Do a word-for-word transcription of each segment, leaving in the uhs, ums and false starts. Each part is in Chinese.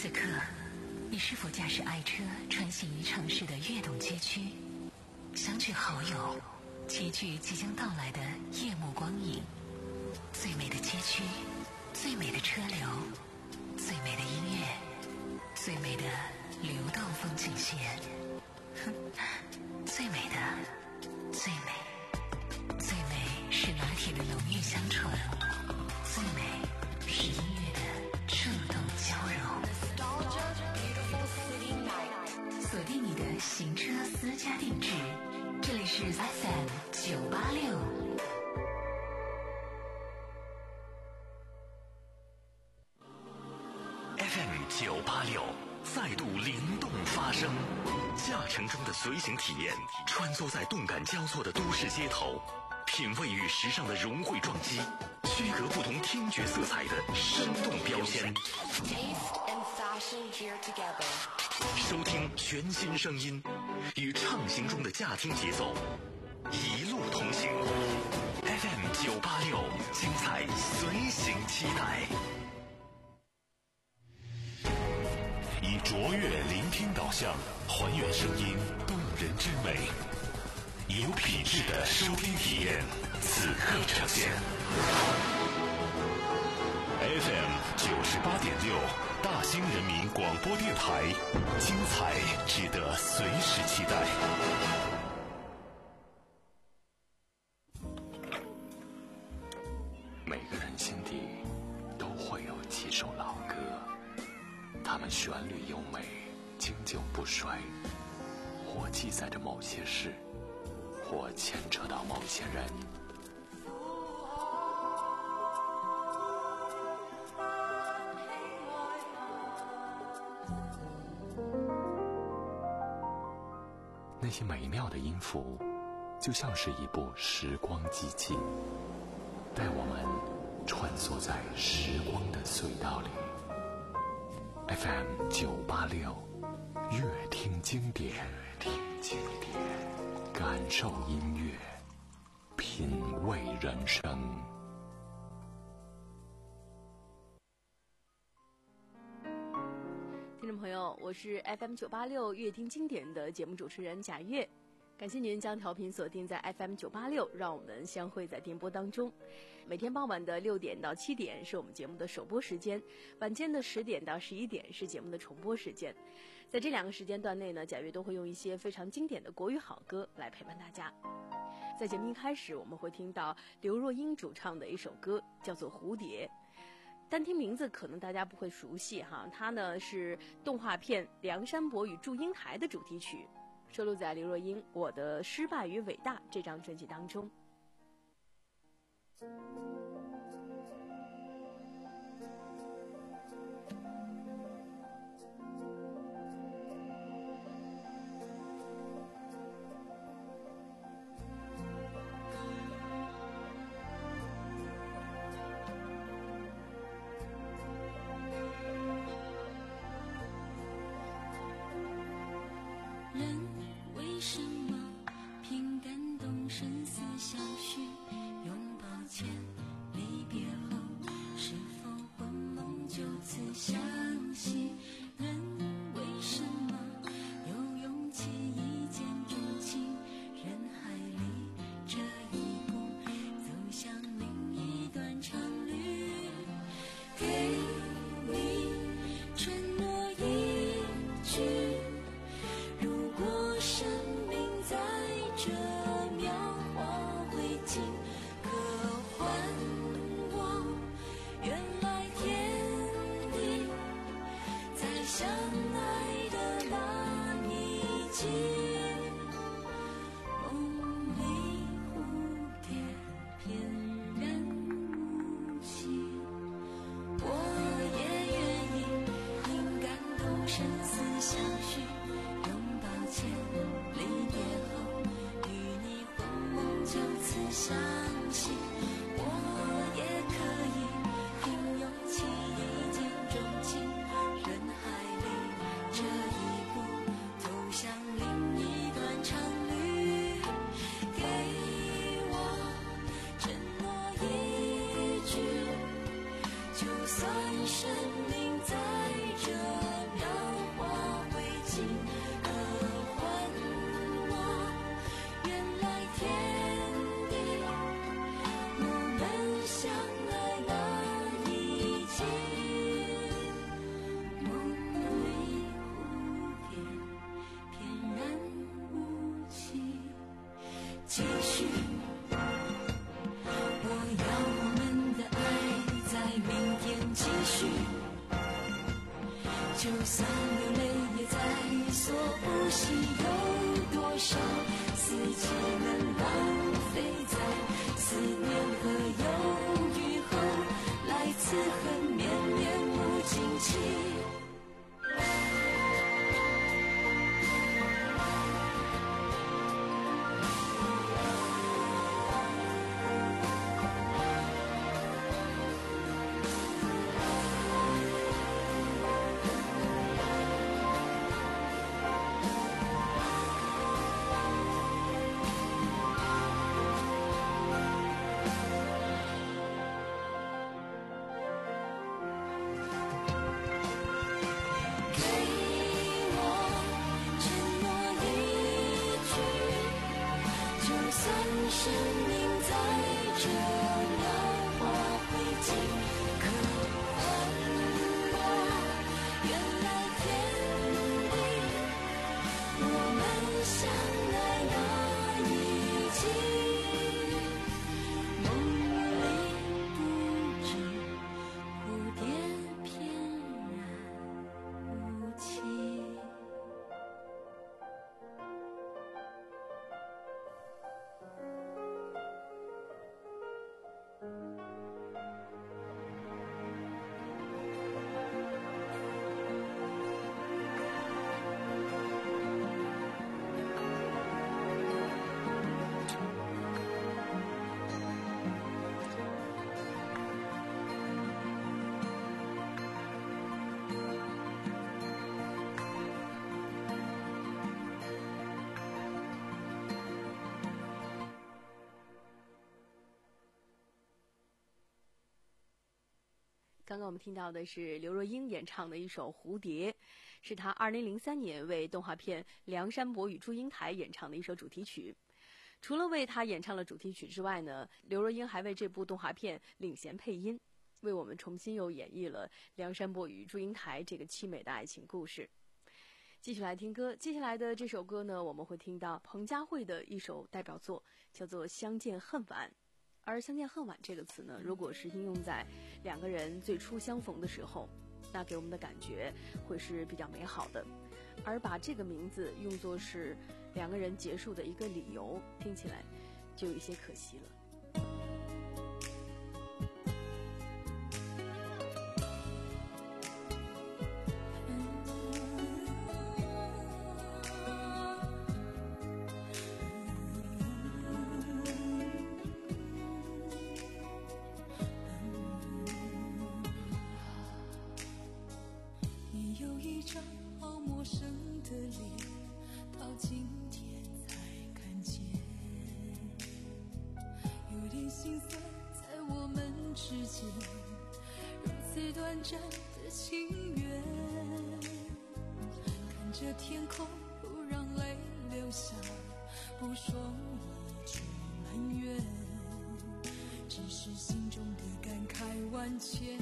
此刻，你是否驾驶爱车穿行于城市的跃动街区，相聚好友，齐聚即将到来的夜幕光影？最美的街区，最美的车流，最美的音乐，最美的流动风景线。哼，最美的，最美，最美是拿铁的浓郁香醇，最美是音乐的触动交融。锁定你的行车私家定制，这里是 F M 九八六。 F M 九八六再度灵动发声，驾乘中的随行体验，穿梭在动感交错的都市街头，品味与时尚的融汇撞击，区隔不同听觉色彩的生动标签。 Taste and fashion here together。 收听全新声音，与畅行中的驾听节奏，一路同行。F M 九八六，精彩随行期待。以卓越聆听导向，还原声音动人之美，以有品质的收听体验，此刻呈现。F M 九十八点六，大兴人民广播电台，精彩值得随时期待。每个人心底都会有几首老歌，它们旋律优美，经久不衰，或记载着某些事，或牵扯到某些人。那些美妙的音符，就像是一部时光机器，带我们穿梭在时光的隧道里。F M 九八六，乐听经典，乐听经典，感受音乐，品味人生。 听众朋友，我是 F M 九八六乐听经典的节目主持人贾月，感谢您将调频锁定在 F M 九八六，让我们相会在电波当中。每天傍晚的六点到七点是我们节目的首播时间，晚间的十点到十一点是节目的重播时间。在这两个时间段内呢，贾月都会用一些非常经典的国语好歌来陪伴大家。在节目一开始，我们会听到刘若英主唱的一首歌，叫做《蝴蝶》。单听名字可能大家不会熟悉哈，它呢是动画片《梁山伯与祝英台》的主题曲，收录在刘若英《我的失败与伟大》这张专辑当中。 算生命在这去，就算流泪也在所不惜。有多少四季能浪费在思念和忧郁后，来自恨绵绵无尽期。生命在这鸟花灰烬，可换我原来天地，我们相爱那一季，梦里不知蝴蝶翩然无期。 刚刚我们听到的是刘若英演唱的一首《蝴蝶》，是她二零零三年为动画片《梁山伯与祝英台》演唱的一首主题曲。除了为她演唱了主题曲之外呢，刘若英还为这部动画片领衔配音，为我们重新又演绎了《梁山伯与祝英台》这个凄美的爱情故事。继续来听歌，接下来的这首歌呢，我们会听到彭佳慧的一首代表作，叫做《相见恨晚》。而相见恨晚这个词呢，如果是应用在两个人最初相逢的时候，那给我们的感觉会是比较美好的。而把这个名字用作是两个人结束的一个理由，听起来就有一些可惜了。 心酸在我们之间，如此短暂的情缘。看着天空，不让泪流下，不说一句埋怨，只是心中的感慨万千，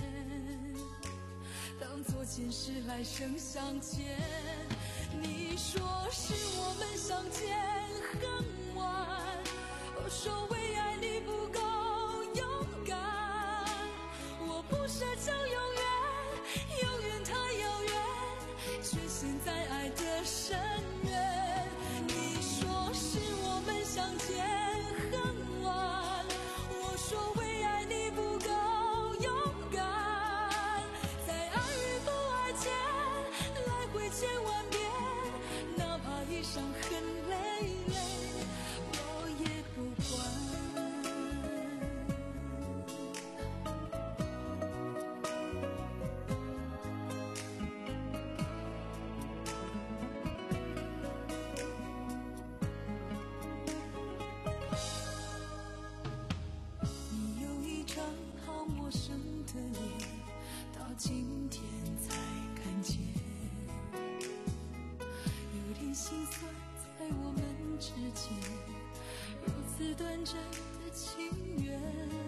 当作前世来生相见。你说是我们相见恨晚，我说为爱你不够勇敢，我不奢求永远，永远太遥远，却陷在爱的深渊。你说是我们相见恨晚，我说为爱你不够勇敢，在爱与不爱间来回千万遍，哪怕一伤痕累累，我也不管。你有一张好陌生的脸，到今天才看见，有点心酸在我们之间，如此短暂的情缘。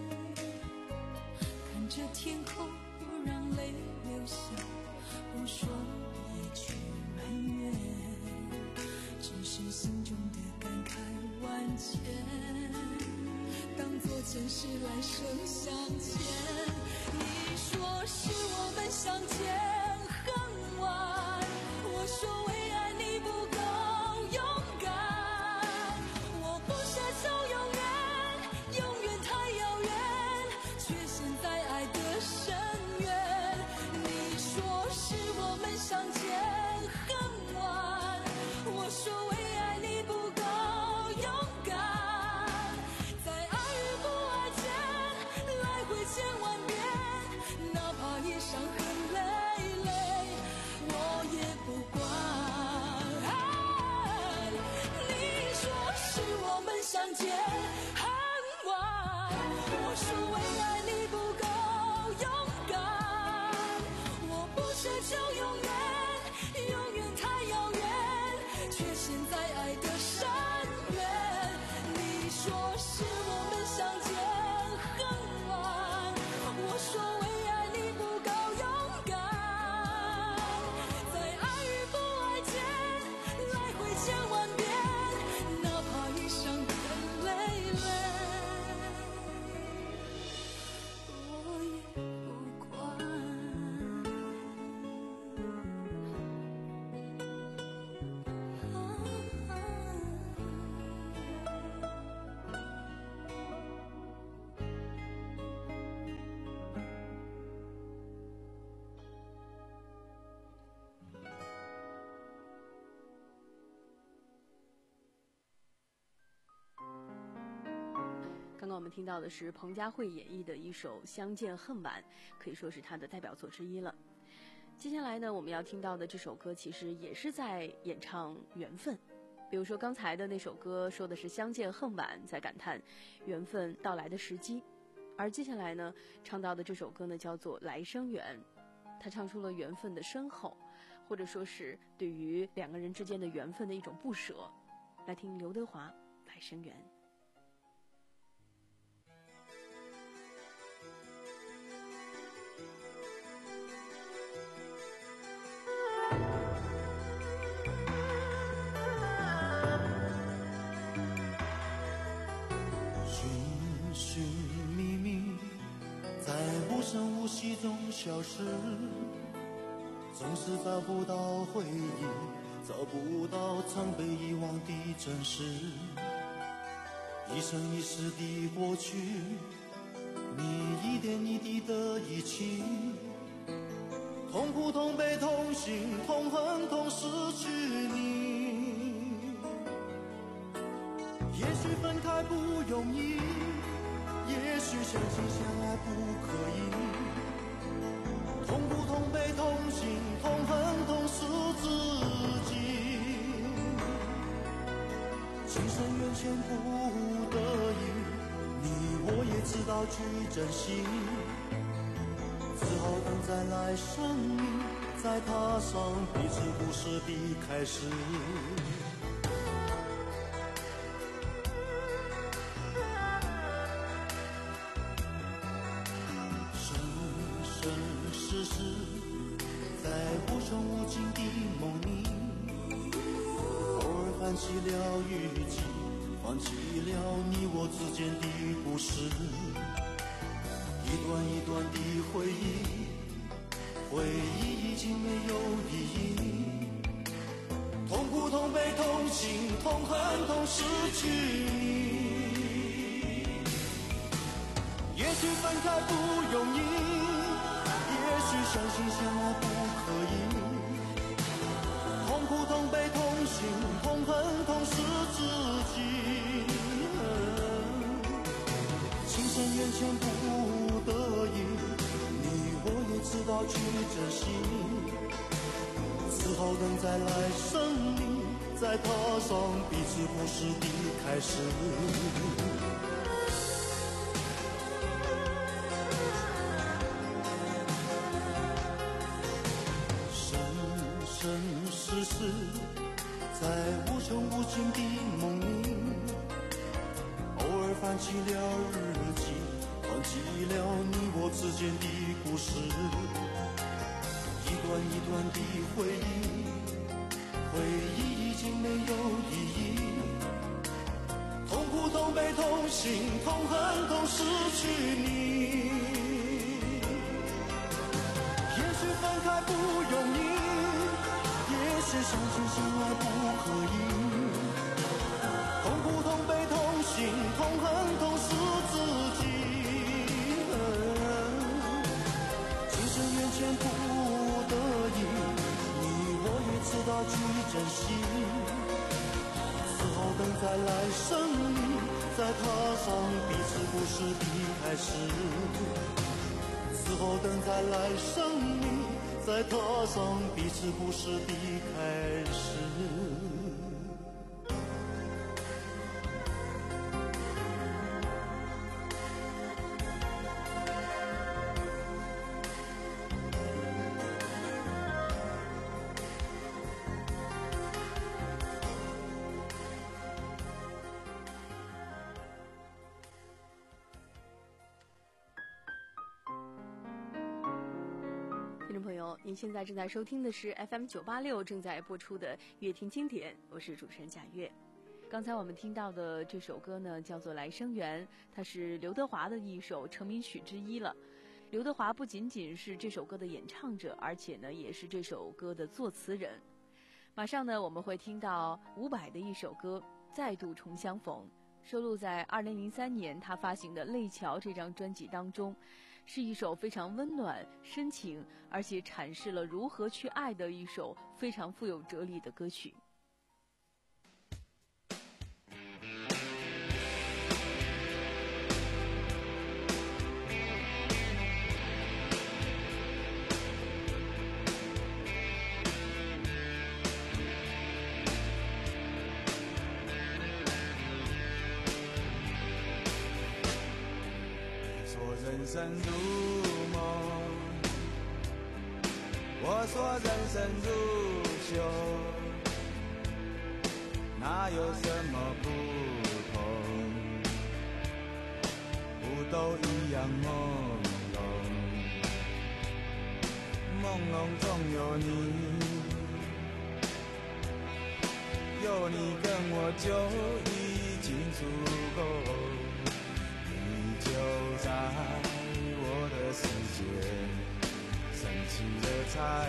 看着天空，不让泪流下，不说一句埋怨，只是心中的感慨万千，当作前世来生相见。你说说是我们相见恨晚，我说为爱你不够勇敢，我不奢求永远，永远太遥远，却陷在爱的深渊。你说是我们相见恨晚，我说为爱你不够勇敢，在爱与不爱间来回千万遍，哪怕夜伤痕累累，我也不管。你说是我们相见恨晚，我说为爱你不够勇敢，我不奢求永远，永远太遥远，却陷在爱的深渊。你说是我们相见恨晚，我说为爱你不够勇敢，在爱与不爱间来回千万遍，哪怕一伤痕累累，我也不管。 刚刚我们听到的是彭佳慧演绎的一首《相见恨晚》，可以说是她的代表作之一了。接下来呢，我们要听到的这首歌其实也是在演唱缘分。比如说刚才的那首歌说的是相见恨晚，在感叹缘分到来的时机，而接下来呢唱到的这首歌呢叫做《来生缘》，他唱出了缘分的深厚，或者说是对于两个人之间的缘分的一种不舍。来听刘德华《来生缘》。 无息中消失，总是找不到回忆，找不到曾被遗忘的真实。一生一世的过去，你一点一滴的遗弃，痛苦痛悲痛心痛恨痛失去你。也许分开不容易，也许相亲相爱不可以，痛苦痛悲痛心痛恨痛失自己，情深缘浅不得已，你我也知道去珍惜，只好等再来生命，再踏上彼此故事的开始。放弃了雨季，放弃了你我之间的故事，一段一段的回忆，回忆已经没有意义，痛苦痛悲痛心痛恨痛失去你。也许分开不容易，也许相亲相爱不可以，痛苦痛悲痛心痛恨痛失自己，情深缘浅不得已，你我也知道去珍惜，只好等再来生命，再踏上彼此故事的开始。世事在无穷无尽的梦里，偶尔翻起了日记，放弃了你我之间的故事，一段一段的回忆，回忆已经没有意义，痛苦痛悲痛心痛恨痛失去你。 相信相爱不可以，痛苦痛悲痛心痛恨痛是自己，情深缘浅不得已，你我也知道去珍惜，此后等在来生里再踏上彼此故事的开始，此后等在来生里再踏上彼此故事的开始。 听众朋友，您现在正在收听的是 F M 九八六正在播出的乐听经典，我是主持人贾月。刚才我们听到的这首歌呢，叫做《来生缘》，它是刘德华的一首成名曲之一了。刘德华不仅仅是这首歌的演唱者，而且呢，也是这首歌的作词人。马上呢，我们会听到伍佰的一首歌《再度重相逢》，收录在二零零三年他发行的《泪桥》这张专辑当中，是一首非常温暖、深情，而且阐释了如何去爱的一首非常富有哲理的歌曲。 人生如梦，我说人生如秀，哪有什么不同？不都一样朦胧，朦胧中有你，有你跟我就已经足够。就在我的世界升起了彩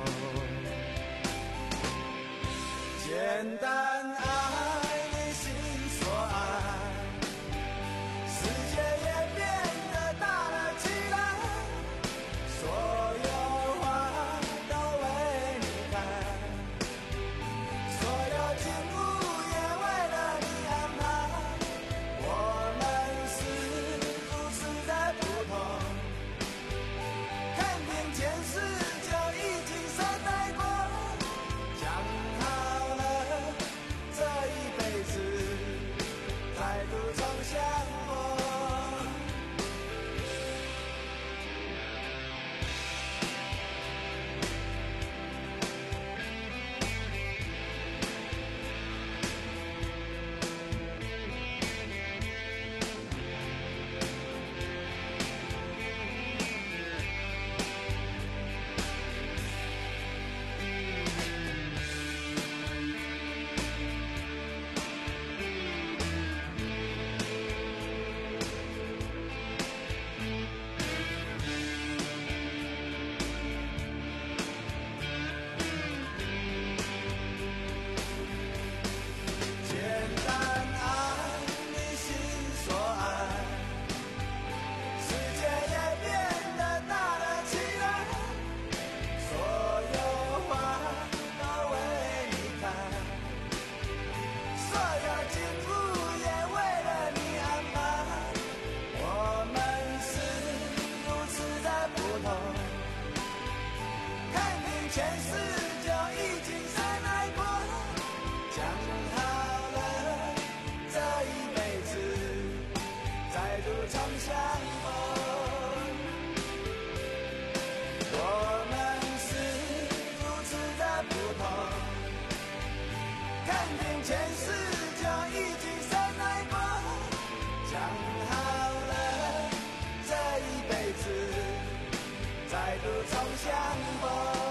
虹，简单爱你心所爱，世界也变得大了起来，所有花都为你开，所有景物也为了你安排，我们前世就已经善待过，讲好了这一辈子再度重相逢。前世就已经善爱过，讲好了这一辈子再度重相逢。我们是如此的不同，看见前世就已经善爱过，讲好了这一辈子再度重相逢。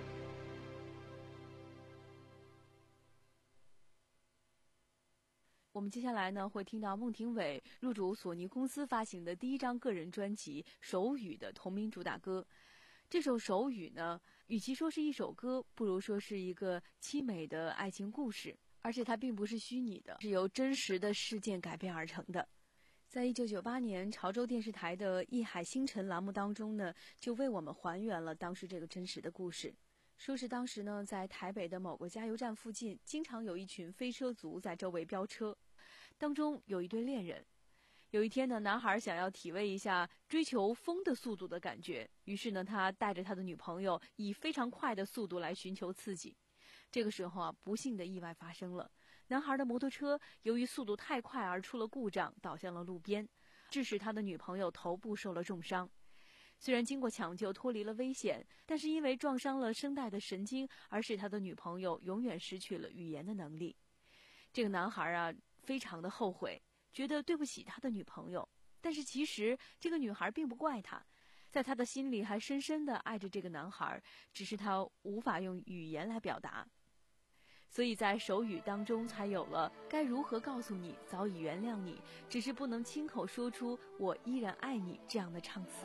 我我们接下来呢会听到孟庭苇入主索尼公司发行的第一张个人专辑《手语》的同名主打歌。这首《手语》呢，与其说是一首歌，不如说是一个凄美的爱情故事，而且它并不是虚拟的，是由真实的事件改编而成的。在一九九八年潮州电视台的《艺海星辰》栏目当中呢，就为我们还原了当时这个真实的故事。说是当时呢，在台北的某个加油站附近，经常有一群飞车族在周围飙车，当中有一对恋人。有一天呢，男孩想要体味一下追求风的速度的感觉，于是呢，他带着他的女朋友以非常快的速度来寻求刺激。这个时候啊，不幸的意外发生了，男孩的摩托车由于速度太快而出了故障，倒向了路边，致使他的女朋友头部受了重伤。虽然经过抢救脱离了危险，但是因为撞伤了声带的神经，而使他的女朋友永远失去了语言的能力。这个男孩啊，非常的后悔，觉得对不起他的女朋友，但是其实这个女孩并不怪他，在他的心里还深深地爱着这个男孩，只是他无法用语言来表达。所以在手语当中才有了该如何告诉你早已原谅你，只是不能亲口说出我依然爱你这样的唱词。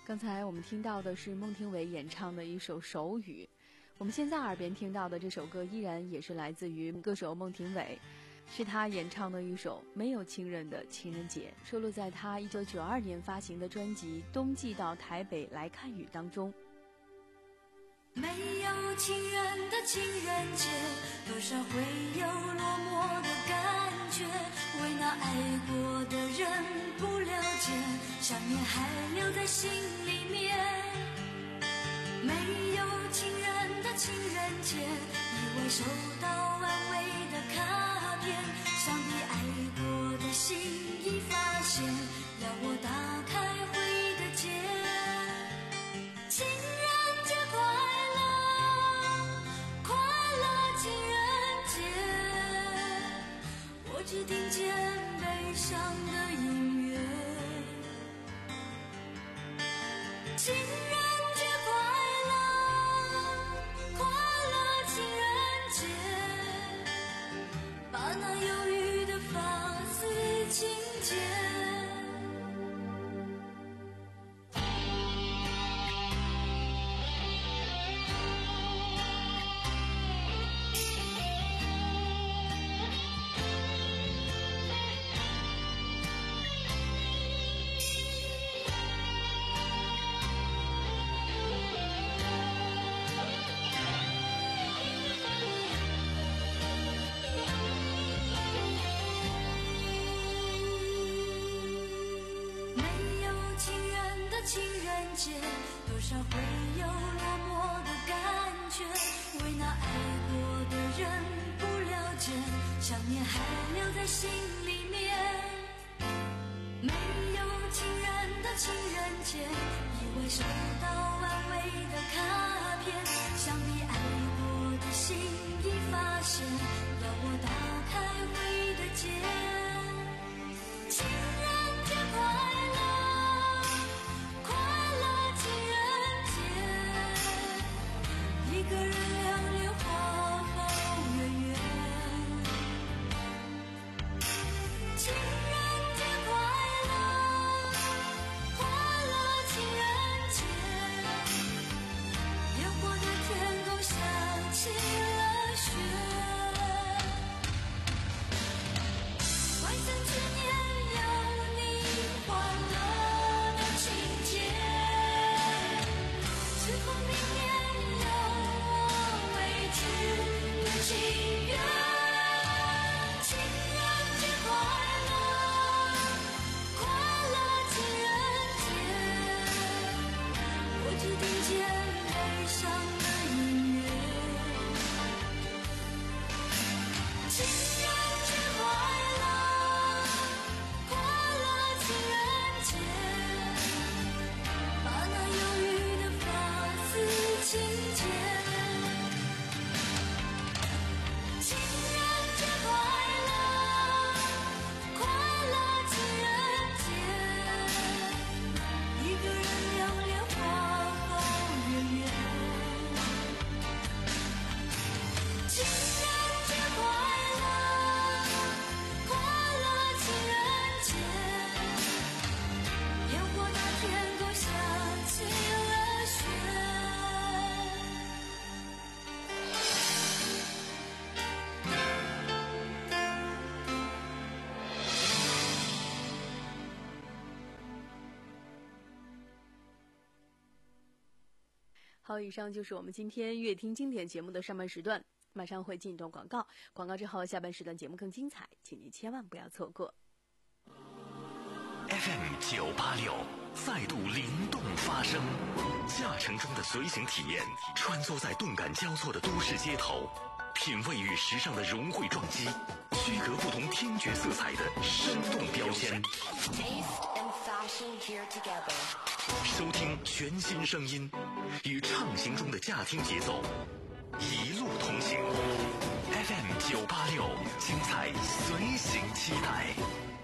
刚才我们听到的是孟庭苇演唱的一首手语，我们现在耳边听到的这首歌依然也是来自于歌手孟庭苇，是他演唱的一首没有情人的情人节，收录在他一九九二年发行的专辑《冬季到台北来看雨》当中。 没有情人的情人节，多少会有落寞的感觉，为那爱过的人不了解，想念还留在心里面。没有情人的情人节，意外收到安慰的卡片，想必爱过的心已发现，要我打开回忆的结。情人节快乐，快乐情人节，我只听见悲伤的音乐。情人节快乐，快乐情人节，把那忧郁的发丝轻剪。情人节，多少会有落寞的感觉，为那爱过的人不了解，想念还留在心里面。没有情人的情人节，以为收到安慰的卡片，想必爱过的心已发现，要我打开回忆的结。情人节快乐，一个人流连花好月圆，情人节快乐，快乐情人节，烟火的天空下起了雪，万圣之年有你欢乐的情节，时空明年情缘，情人节快乐，快乐情人节，我只听见悲伤的音乐。情人节快乐，快乐情人节，把那忧郁的发丝轻剪。 好，以上就是我们今天乐听经典节目的上半时段，马上会进一段广告，广告之后下半时段节目更精彩，请您千万不要错过。 F M 九八六再度灵动发声，驾乘中的随行体验，穿梭在动感交错的都市街头，品味与时尚的融汇撞击，区隔不同听觉色彩的生动标签。 Taste and fashion here together. 收听全新声音，与畅行中的驾听节奏，一路同行。F M 九八六，精彩随行期待。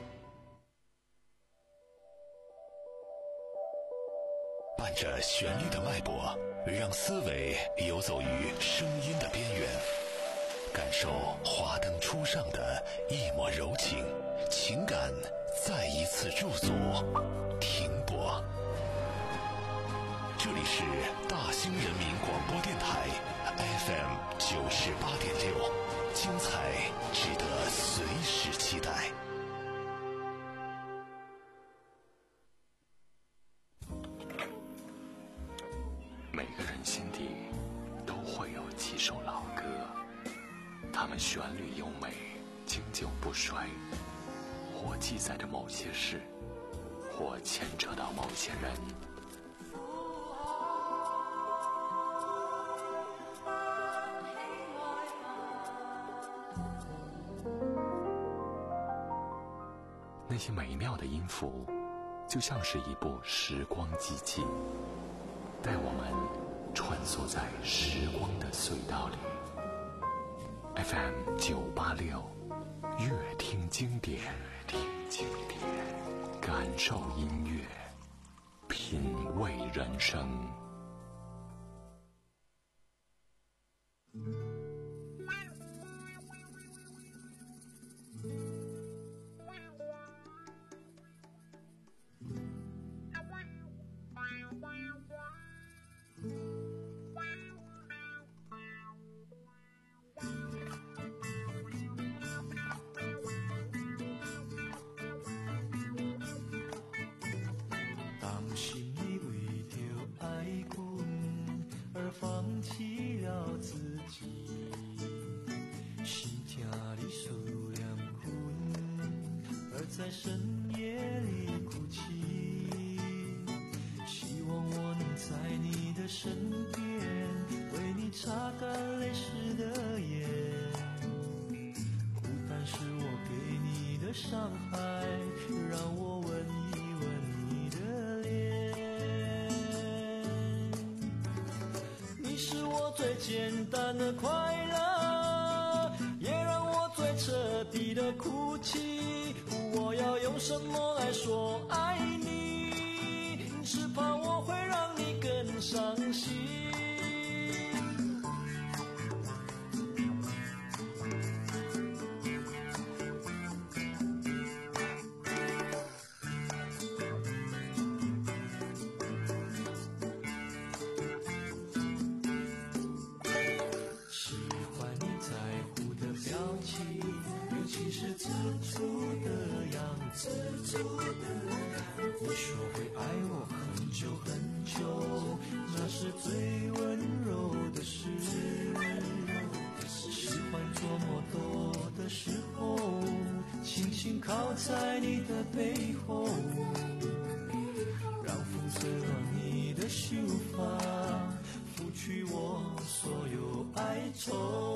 伴着旋律的脉搏，让思维游走于声音的边缘，感受华灯初上的一抹柔情，情感再一次驻足停泊。 是大兴人民广播电台 F M 九十八点六，精彩值得随时期待。每个人心底都会有几首老歌，它们旋律优美，经久不衰，或记载着某些事，或牵扯到某些人。那些美妙的音符，就像是一部时光机器，带我们穿梭在时光的隧道里。F M 九八六，乐听经典，乐听经典，感受音乐，品味人生。 在深夜里哭泣，希望我能在你的身边，为你擦干泪湿的眼。孤单是我给你的伤害，让我吻一吻你的脸。你是我最简单的快乐，也让我最彻底的哭泣。我要用什么来说爱你？只怕我会让你更伤心。喜欢你在乎的表情，尤其是自足的样子。你说会爱我很久很久，那是最温柔的事。喜欢做梦多的时候，轻轻靠在你的背后，让风吹乱你的秀发，拂去我所有哀愁。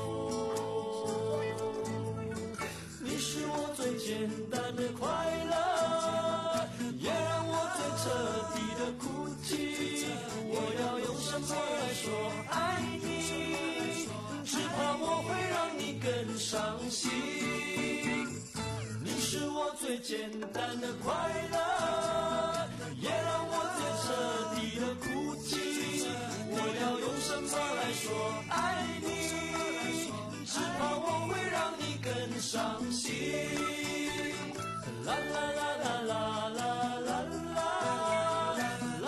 你是我最简单的快乐，也让我最彻底的哭泣。我要用什么来说爱你？只怕我会让你更伤心。你是我最简单的快乐，也让我最彻底的哭泣。我要用什么来说爱你？只怕我会让你更伤心。啦啦啦啦啦啦啦啦。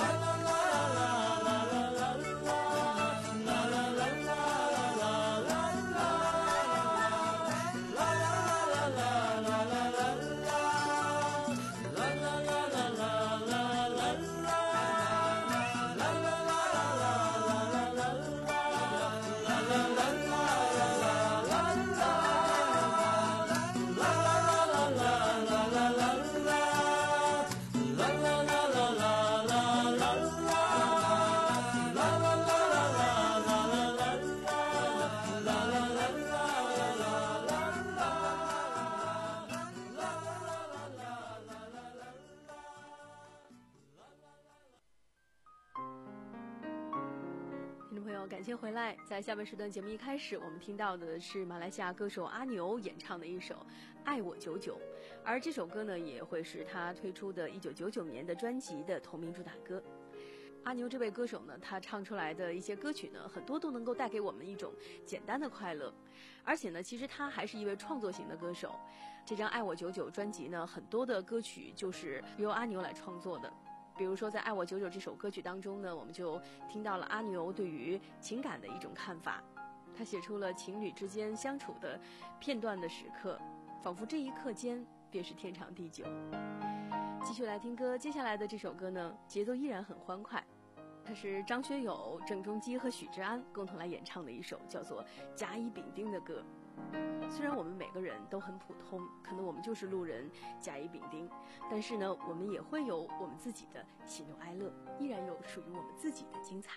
感谢回来。在下面时段节目一开始，我们听到的是马来西亚歌手阿牛演唱的一首《爱我久久》，而这首歌呢，也会是他推出的一九九九年的专辑的同名主打歌。阿牛这位歌手呢，他唱出来的一些歌曲呢，很多都能够带给我们一种简单的快乐，而且呢，其实他还是一位创作型的歌手。这张《爱我久久》专辑呢，很多的歌曲就是由阿牛来创作的。 比如说在《爱我久久》这首歌曲当中呢，我们就听到了阿牛对于情感的一种看法。他写出了情侣之间相处的片段的时刻，仿佛这一刻间便是天长地久。继续来听歌，接下来的这首歌呢，节奏依然很欢快，它是张学友、郑中基和许志安共同来演唱的一首叫做《甲乙丙丁》的歌。虽然我们每个人都很普通，可能我们就是路人甲乙丙丁，但是呢，我们也会有我们自己的喜怒哀乐，依然有属于我们自己的精彩。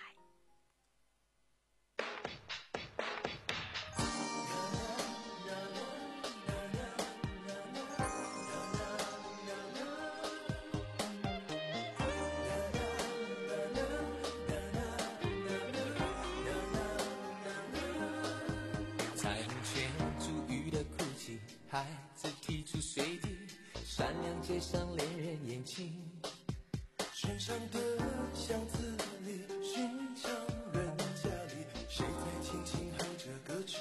孩子提出水滴，闪亮街上恋人眼睛，身上的巷子里，寻常人家里，谁在轻轻哼着歌曲？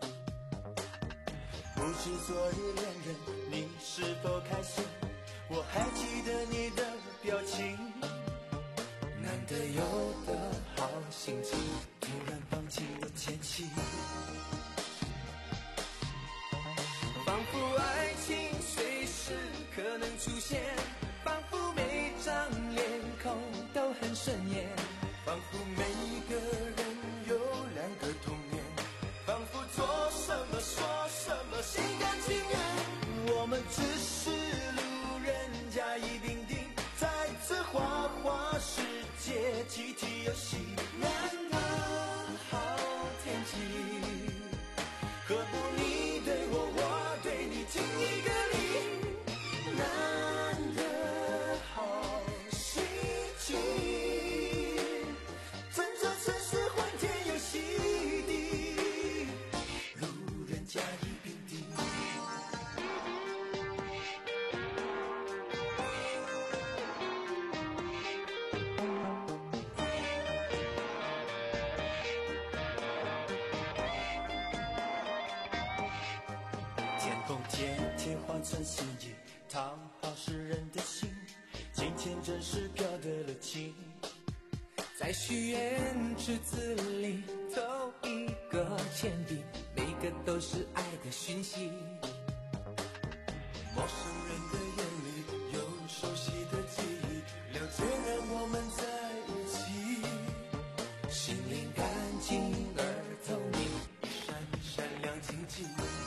不知昨日恋人你是否开心？我还记得你的表情，难得有的好心情，突然放晴的天气。仿佛爱情随时可能出现，仿佛每张脸孔都很顺眼，仿佛每个人有两个童年，仿佛做什么说什么心甘情愿。我们只是路人甲乙丙丁，在这花花世界集体游戏，难得好天气，何不你对我，我对你，敬一个礼，难得好心情，整座城市欢天又喜地，路人甲乙丙丁。化成心意，讨好世人的心，今天真是飘得了情，在许愿池子里投一个铅笔，每个都是爱的讯息。陌生人的眼里有熟悉的记忆，了解让我们在一起，心灵干净而透明，一闪一闪亮晶晶。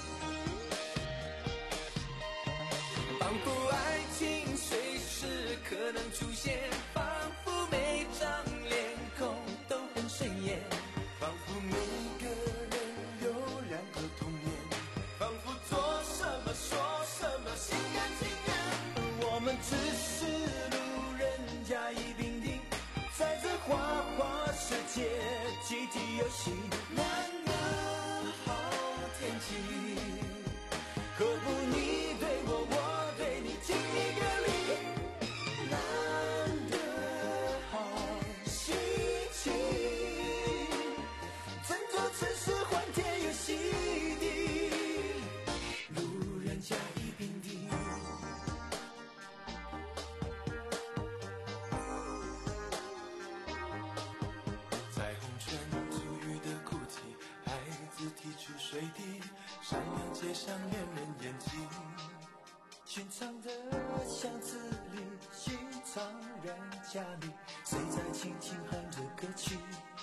仿佛爱情随时可能出现，仿佛每张脸孔都很顺眼，仿佛每个人有两个童年，仿佛做什么说什么心甘情愿。我们只是路人甲乙丙丁，在这花花世界集体游戏，难得好天气，何不你对我，我对你，敬一个礼，难得好心情，整座城市欢天又喜地，路人甲乙丙丁。彩虹圈足雨的哭泣，孩子提出水滴，闪亮街上恋人眼睛，寻常的巷子里，寻常人家里，谁在轻轻哼着歌曲？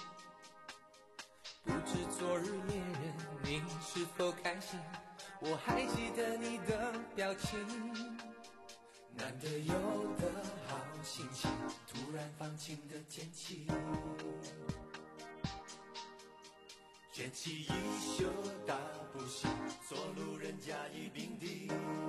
不知昨日恋人你是否开心？我还记得你的表情，难得有的好心情，突然放晴的天气，卷起衣袖大步行，做路人甲乙丙丁。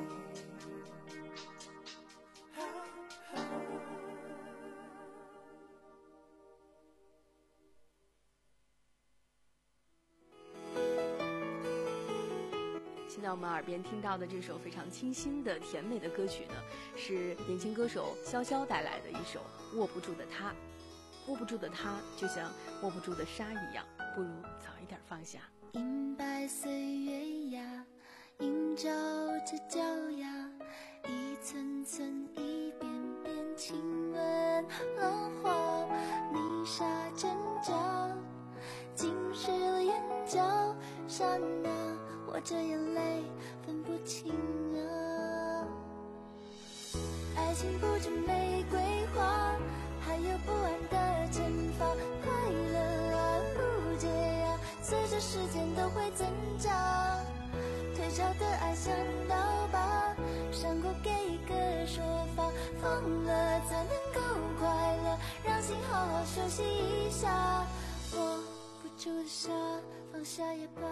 现在我们耳边听到的这首非常清新的甜美的歌曲呢，是年轻歌手潇潇带来的一首《握不住的他》。握不住的他，就像握不住的沙一样，不如早一点放下。 银白岁月呀，映照着脚丫，一寸寸一遍遍亲吻， 浪花，泥沙阵脚，浸湿了眼角，刹那我这眼泪分不清啊。爱情不止玫瑰花，还有不安的惩罚，快乐啊不解啊，随着时间都会增长。退潮的爱像刀疤，伤口给一个说法，放了才能够快乐，让心好好休息一下。握不住的沙，放下也罢。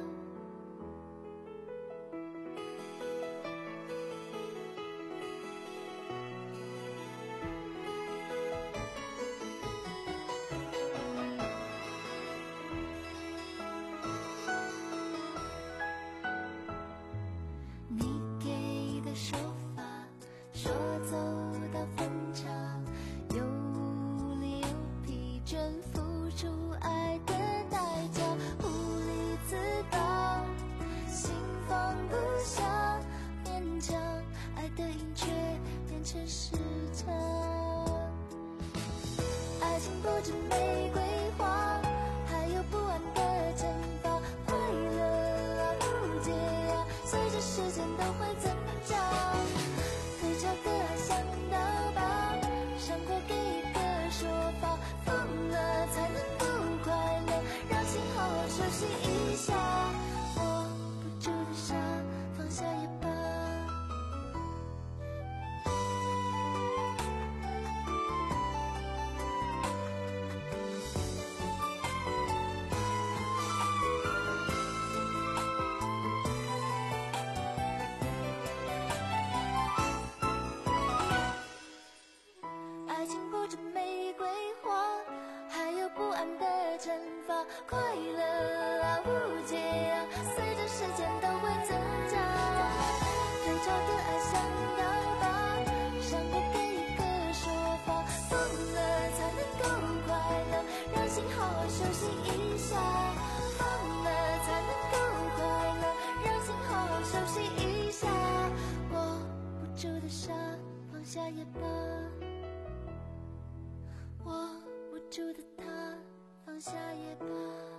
快乐啊无解啊，随着时间都会增长。退潮的爱像刀疤，伤口给一个说法，放了才能够快乐，让心好好休息一下。放了才能够快乐，让心好好休息一下。握不住的沙，放下也罢。握不住的他，放下也罢。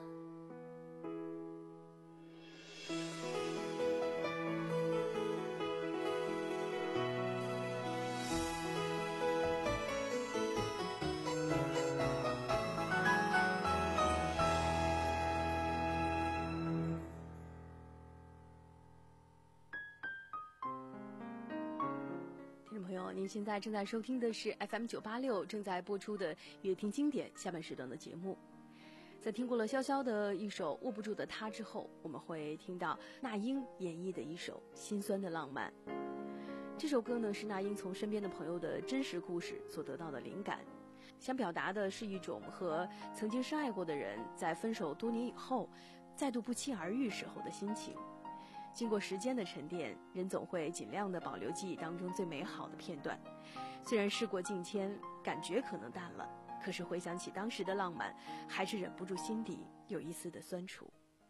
听众朋友，您现在正在收听的是 F M 九八六正在播出的乐听经典下半时段的节目。在听过了潇潇的一首《握不住的他》之后，我们会听到那英演绎的一首《心酸的浪漫》。这首歌呢，是那英从身边的朋友的真实故事所得到的灵感，想表达的是一种和曾经深爱过的人在分手多年以后再度不期而遇时候的心情。经过时间的沉淀，人总会尽量的保留记忆当中最美好的片段。虽然事过境迁，感觉可能淡了，可是回想起当时的浪漫，还是忍不住心底有一丝的酸楚。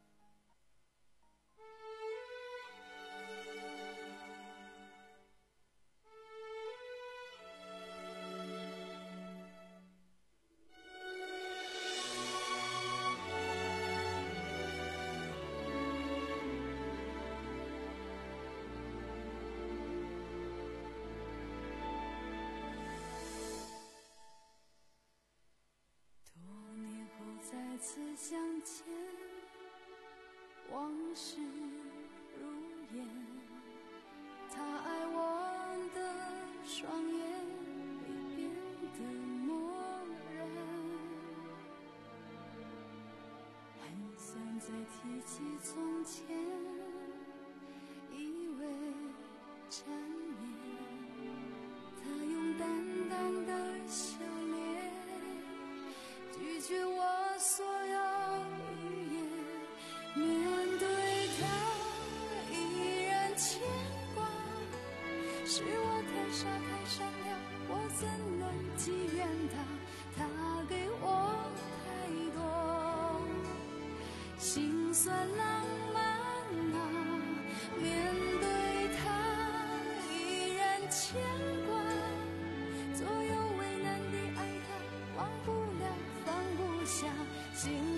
再次相见，往事如烟，他爱我的双眼已变得漠然，很想再提起从前，以为缠绵，他用淡淡的笑脸拒绝我所有语言，面对他依然牵挂，是我太傻太善良，我怎能记怨他？他给我太多心酸浪漫啊，面对他依然牵挂，左右为难的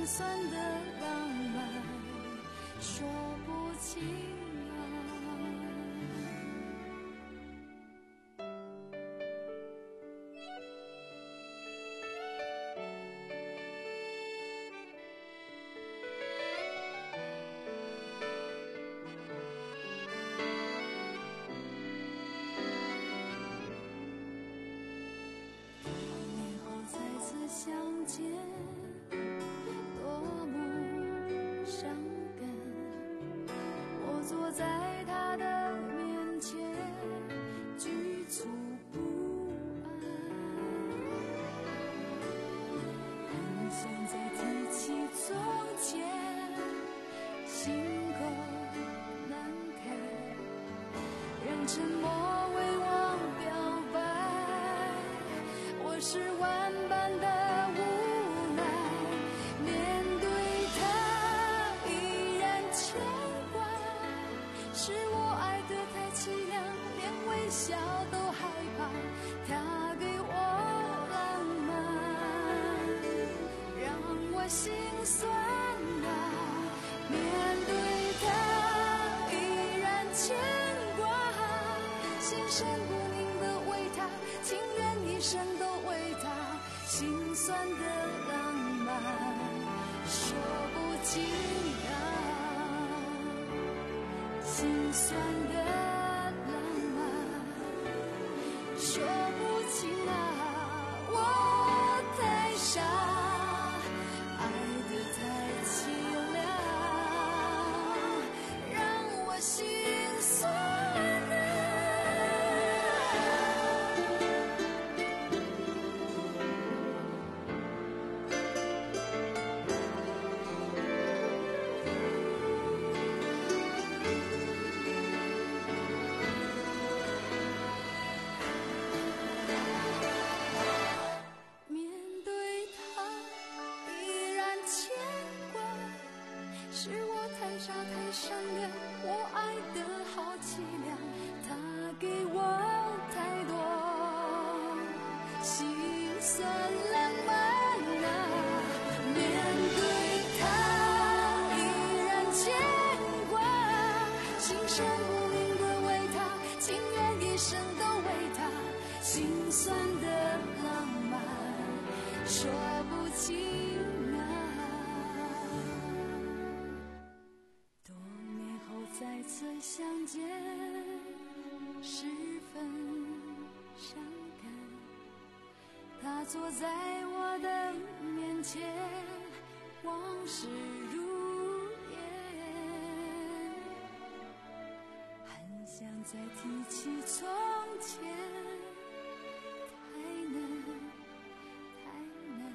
酸的浪漫说不清啊。相见多么伤感，我坐在他的面前局促不安，很想再提起从前，心口难开，让沉默为我表白，我是万般的笑都害怕，他给我浪漫，让我心酸啊。面对他依然牵挂，心神不宁的为他，情愿一生都为他，心酸的浪漫说不尽啊，心酸的说不清啊，我太傻，爱得太凄凉，让我心酸啊。是我太傻太善良，我爱得好凄凉，他给我太多心酸浪漫啊。面对他依然牵挂，心神不宁的为他，情愿一生都为他，心酸的浪漫说不清。再次相见，十分伤感。他坐在我的面前，往事如烟，很想再提起从前，太难，太难。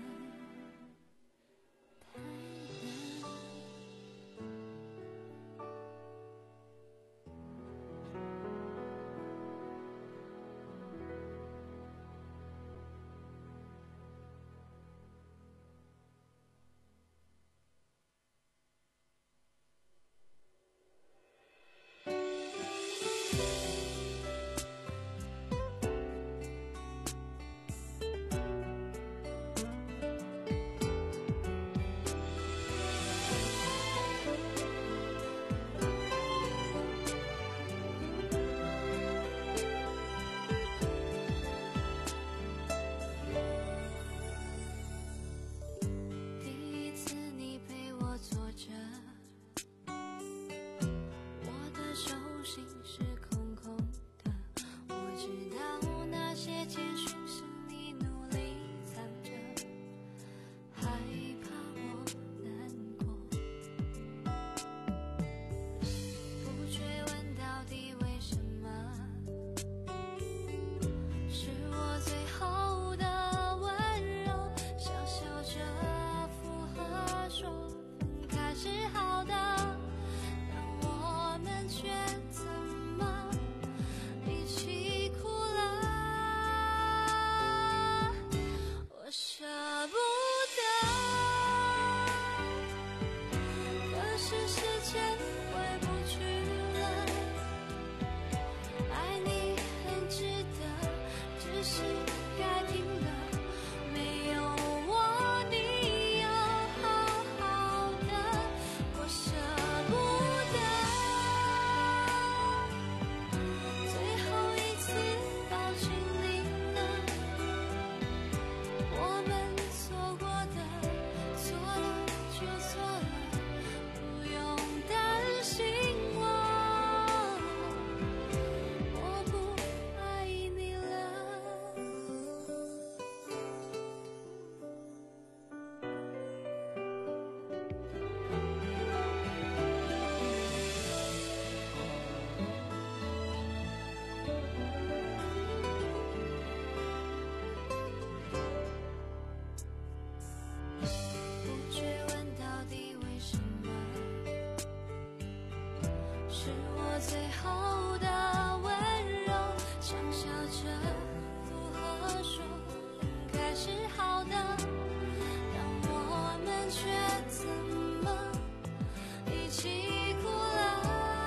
最后的温柔，想笑着附和说应该是好的，但我们却怎么一起哭了？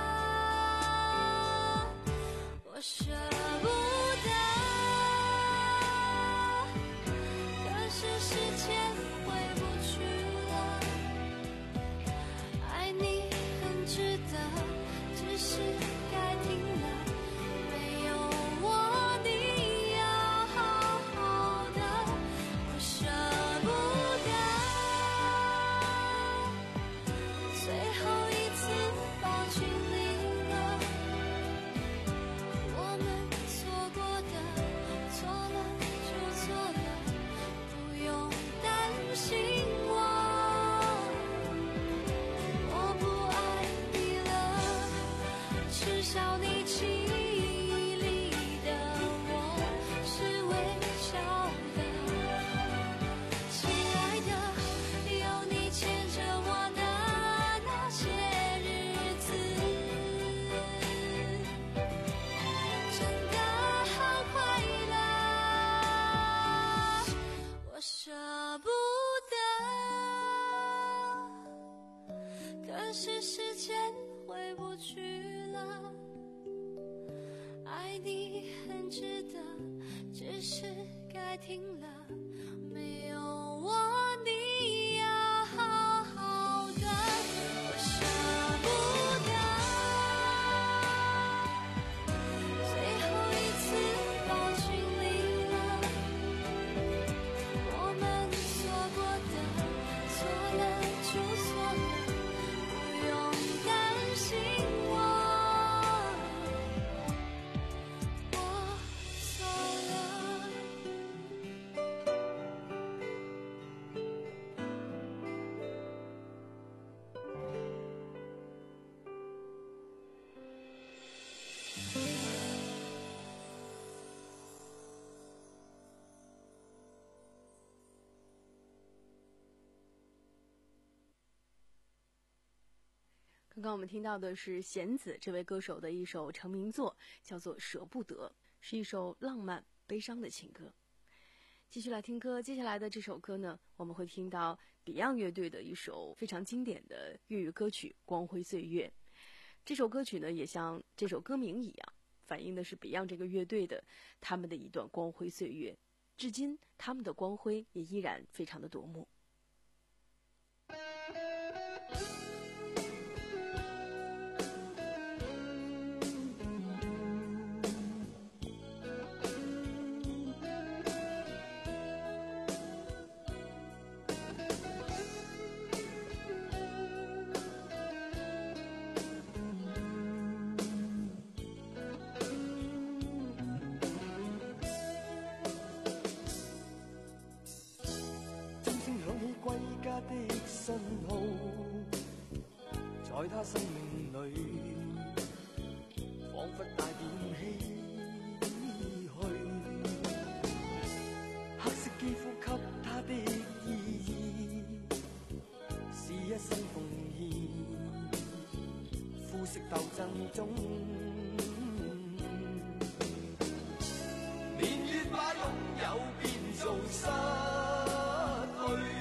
我舍不得，可是时间回不去了。爱你很值得，只是该停了。没有我，你要好好的。我舍不得，最后一次抱紧你了。我们错过的，错了就错了，不用担心我。我不爱你了，耻笑你记忆里的我是微笑的。亲爱的，有你牵着我的那些日子，真的好快乐。我舍不得，可是时间回不去了。爱你很值得，只是该停了。没有我，你要好好的。我舍不得，最后一次抱紧你了。我们错过的，错了就错了，不用担心我，我错了。 刚刚我们听到的是弦子这位歌手的一首成名作，叫做《舍不得》，是一首浪漫悲伤的情歌。继续来听歌，接下来的这首歌呢，我们会听到 Beyond 乐队的一首非常经典的粤语歌曲《光辉岁月》。这首歌曲呢，也像这首歌名一样，反映的是 Beyond 这个乐队的他们的一段光辉岁月，至今他们的光辉也依然非常的夺目。 的信號，在他生命裏，彷彿帶點唏噓。黑色肌膚給他的意義，是一生奉獻，膚色鬥爭中，年月把擁有變做失去。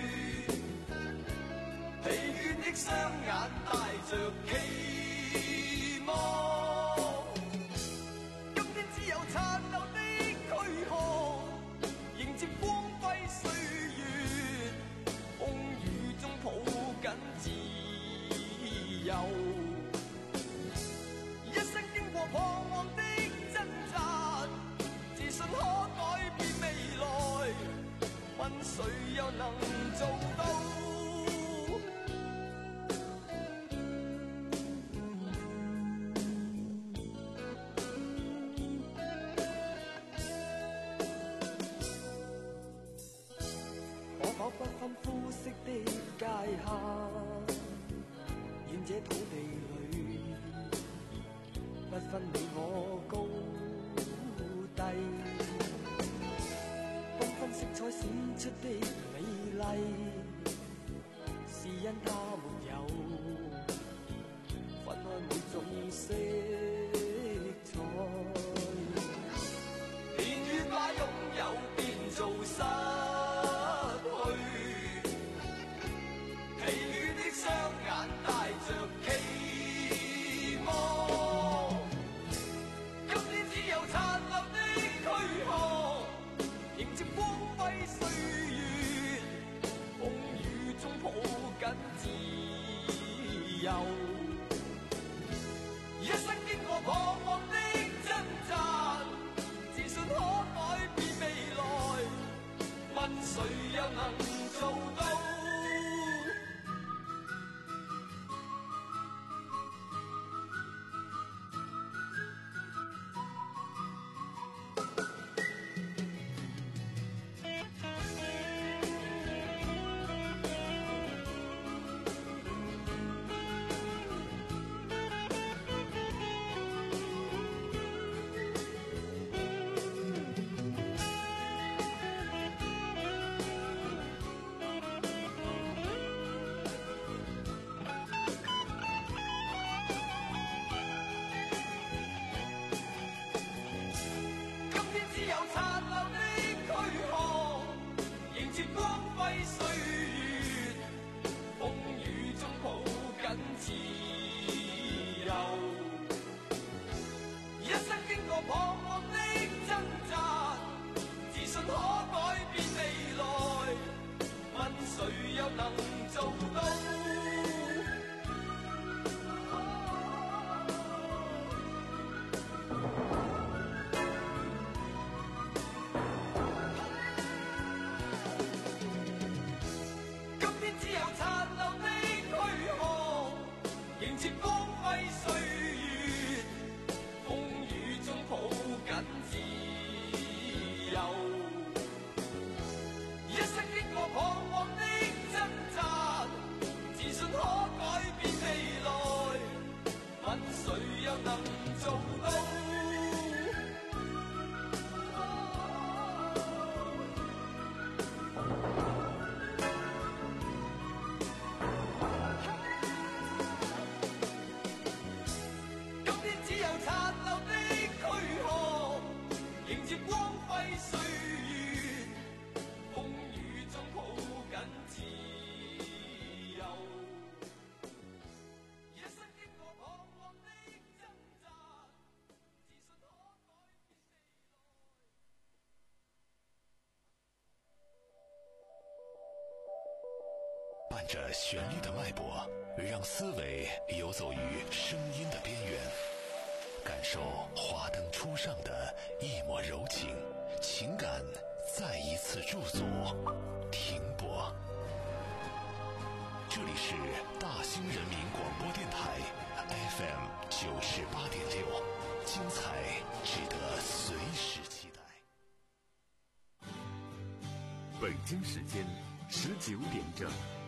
疲倦的雙眼帶着期望，今天只有殘留的軀殼，迎接光輝歲月，風雨中抱緊自由。一生經過彷徨的掙扎，自信可改變未來，問誰又能做到？不分膚色的界限，願這土地裏不分你我高低，繽紛色彩閃出的美麗，是因它沒有分開每種色。 由。一生經過彷徨的掙扎，自信可改變未來，問誰又能做到？只有殘留的軀殼，迎接光輝歲月，風雨中抱緊自由。一生經過彷徨的掙扎，自信可改變未來，問誰又能做到？迎接光輝歲月，風雨中抱緊自由。一生經過彷徨的掙扎，自信可改變未來，問誰又能做到？迎接光輝歲月，風雨中抱緊自由。一生經過彷徨的掙扎，自信可改變未來。伴着旋律的脈搏，讓思維游走於聲音的邊緣。感受華燈初上的一抹柔情，情感再一次駐足停泊。这里是大兴人民廣播電台 F M 九十八點六，精彩值得隨時期待。 北京時間十九點整。